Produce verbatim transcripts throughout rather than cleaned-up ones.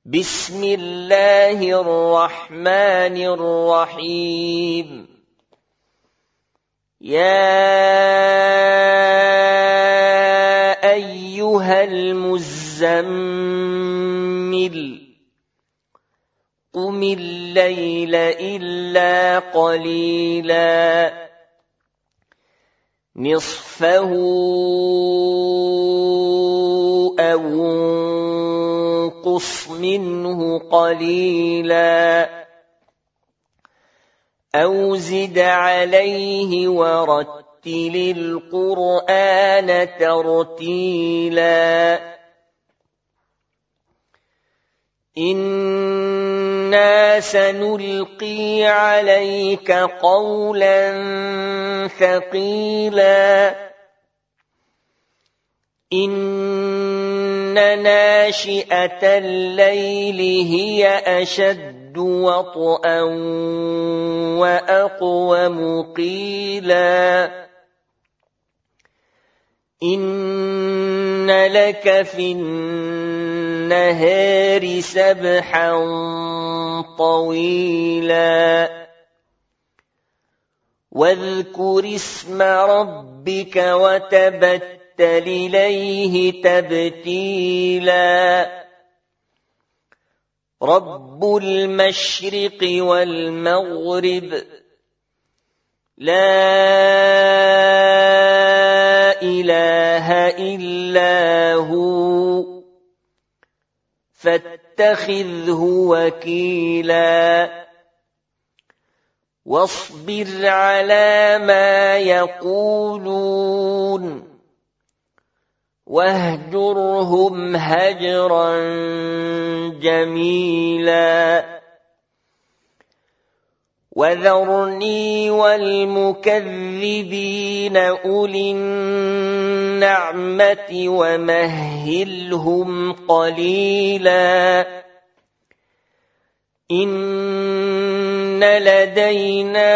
بسم الله الرحمن الرحيم يا أيها المزمل قم الليل إلا قليلا نصفه أو انقص منه قليلا أو زد عليه ورتل القرآن ترتيلا إنا سنلقي عليك قولا ثقيلا إن ناشئة الليل هي أشد وطئا وأقوم قيلا إن لك في النهار سبحا طويلا واذكر اسم ربك وتبتل إليه تبتيلا رب المشرق والمغرب لا إله إلا هو فاتخذه وكيلا واصبر على ما يقولون واهجرهم هجرا جميلا وذرني والمكذبين أولي النعمة ومهلهم قليلا إن لدينا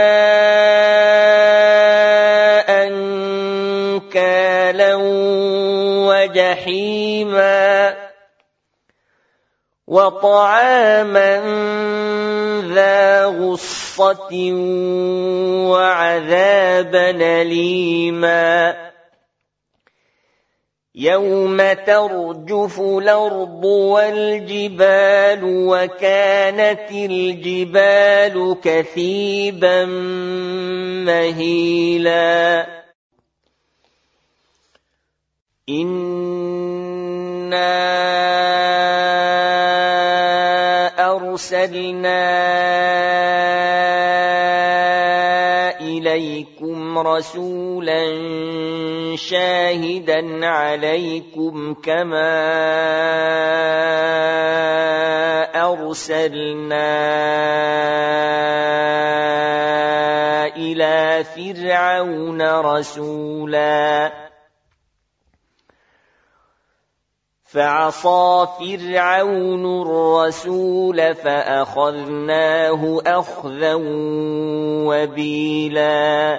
أنكالا وجحيما وطعاما ذا غصة وعذابا أليما يوم ترجف الأرض والجبال وكانت الجبال كثيبا مهيلا إنا أرسلنا إليكم رسولا شاهدا عليكم كما أرسلنا إلى فرعون رسولا فعصى فرعون الرسول فأخذناه أخذا وبيلا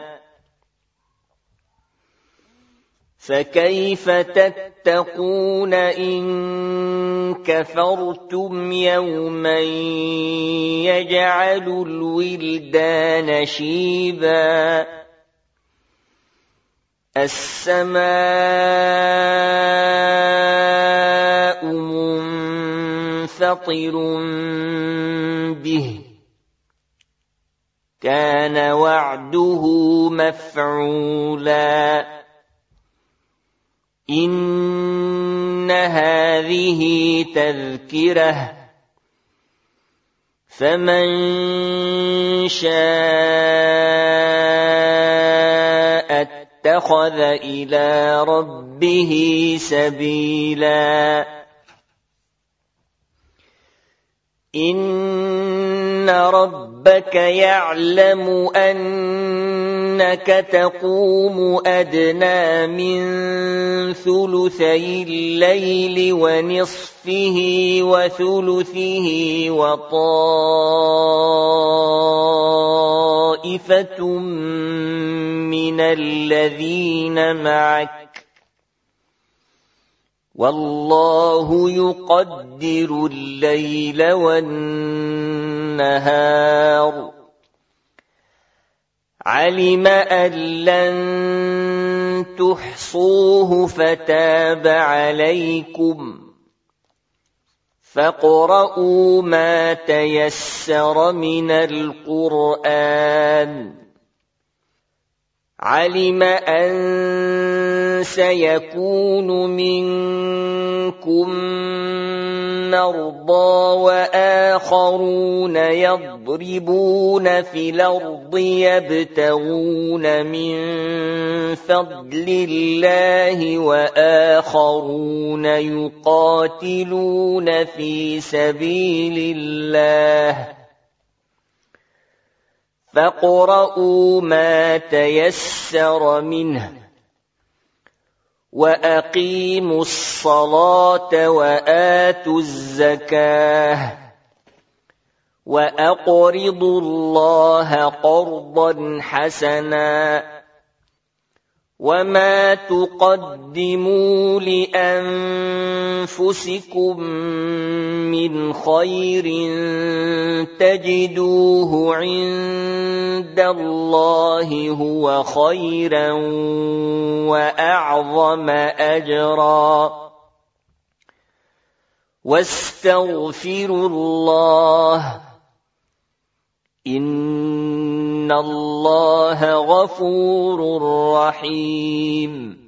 فكيف تتقون إن كفرتم يوما يجعل الولدان شيبا السماء منفطر به كان وعده مفعولا إن هذه تذكرة فمن شاء اتخذ إلى ربه سبيلا إن ربك يعلم أنك تقوم أدنى من ثلثي الليل ونصفه وثلثه وطائفة من الذين معك والله يقدر الليل والنهار علم أن لن تحصوه فتاب عليكم فاقرؤوا ما تيسر من القرآن علم أن سيكون منكم مرضى وآخرون يضربون في الأرض يبتغون من فضل الله وآخرون يقاتلون في سبيل الله فاقرؤوا ما تيسر منه وأقيموا الصلاة وآتوا الزكاة وأقرضوا الله قرضا حسنا وما تقدموا لأنفسكم من خير تجدوه عند الله هو خيرا وأعظم أجرا واستغفروا الله إن الله غفور رحيم